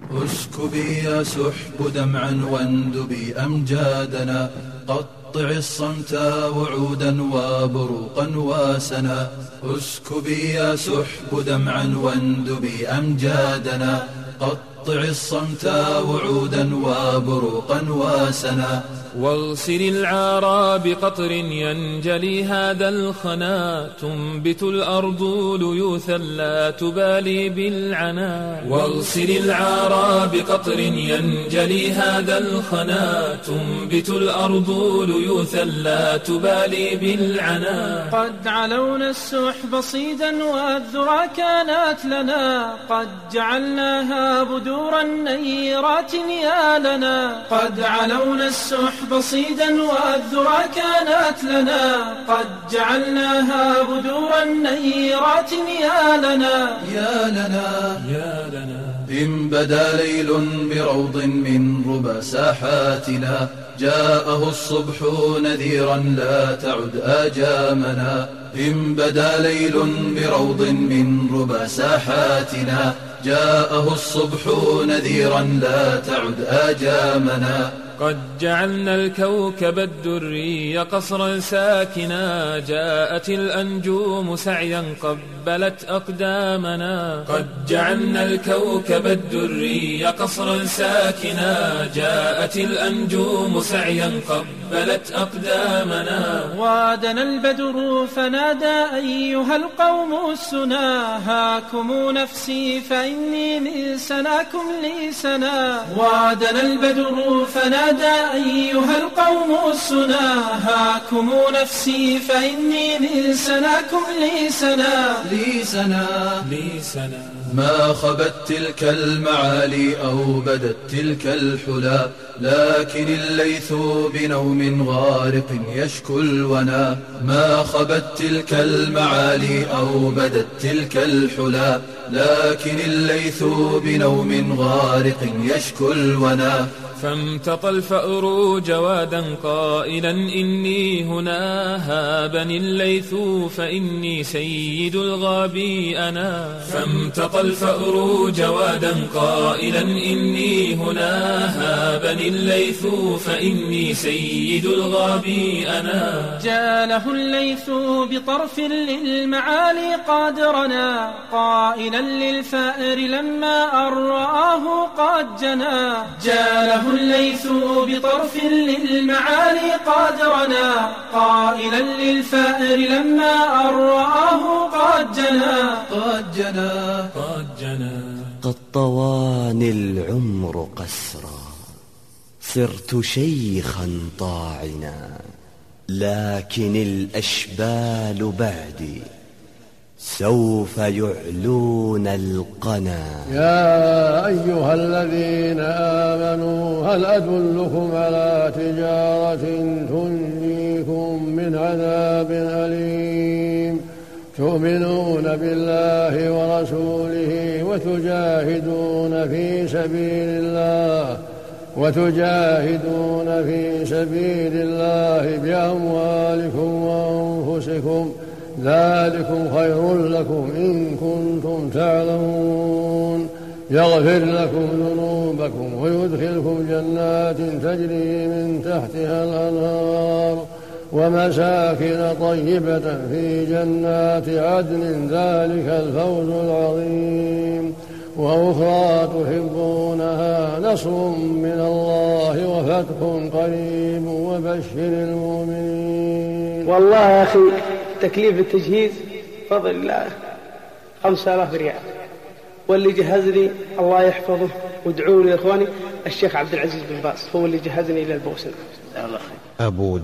اسكبي يا سحب دمعا واندبي أمجادنا، قطع الصمت وعودا وبروقا وسنا. اسكبي يا سحب دمعا واندبي أمجادنا، قطع الصمت وعودا وبروقا وسنا. واغسل العارى بقطر ينجلي هذا الخنا، تنبت الأرض ليوثا لا تبالي بالعنا. واغسل العارى بقطر ينجلي هذا الخنا، تنبت الأرض ليوثا لا تبالي بالعنا. قد علونا السحب صيدا والذرى كانت لنا، قد جعلناها بدورا نيرات يا لنا. قد علونا السحب صيدا والذرى كانت لنا، قد جعلناها بدورا نيرات يا لنا. يا لنا يا لنا إن بدا ليل بروض من ربى ساحاتنا، جاءه الصبح نذيرا لا تعد آجامنا. إن بدا ليل بروض من ربى ساحاتنا، جاءه الصبح نذيرا لا تعد آجامنا. قد جعلنا الكوكب الدري قصرا ساكنا، جاءت الأنجوم سعيا قبلت أقدامنا. قد جعلنا الكوكب الدري قصرا ساكنا، جاءت الأنجوم سعيا قبلت أقدامنا. وادنا البدر فنادى أيها القوم السنا، هاكم نفسي فإني من سناكم لي سنا. وادنا البدر فنادى أيها القوم السنا، هاكم نفسي فإني من سناكم لي سنا. لي سنا لي سنا ما خبت تلك المعالي أو بدت تلك الحلا، لكن الليث بنوم غارق يشكو الونا. ما خبت تلك المعالي أو بدت تلك الحلا، لكن الليث بنوم غارق يشكو الونا. فامتطى الفأر جوادا قائلا إني هنا، هابني الليث فإني سيد الغابي أنا. فامتطى الفأر جوادا قائلا إني هنا، هابني الليث فإني سيد الغابي أنا. جاله الليث بطرف للمعالي قادرنا، قائلا للفأر لما أن رآه قد جنا. جاله الليث بطرف للمعالي قادرنا، قائلا للفأر لما أن رآه قد جنا. قد جنا قد جنا قد طواني العمر قسرا، صرت شيخا طاعنا، لكن الأشبال بعدي سوف يعلون القنا. يا أيها الذين آمنوا هل أدلكم على تجارة تنجيكم من عذاب أليم، تؤمنون بالله ورسوله وتجاهدون في سبيل الله بأموالكم وأنفسكم، ذلكم خير لكم إن كنتم تعلمون. يغفر لكم ذنوبكم ويدخلكم جنات تجري من تحتها الأنهار ومساكن طيبة في جنات عدن، ذلك الفوز العظيم. وأخرى تحبونها، نصر من الله وفتح قريب وبشر المؤمنين. والله يا أخي تكليف التجهيز فضل الله 5000 ريال، واللي جهزني الله يحفظه وادعوا لي إخواني الشيخ عبد العزيز بن باز، هو اللي جهزني إلى البوسنة. أبو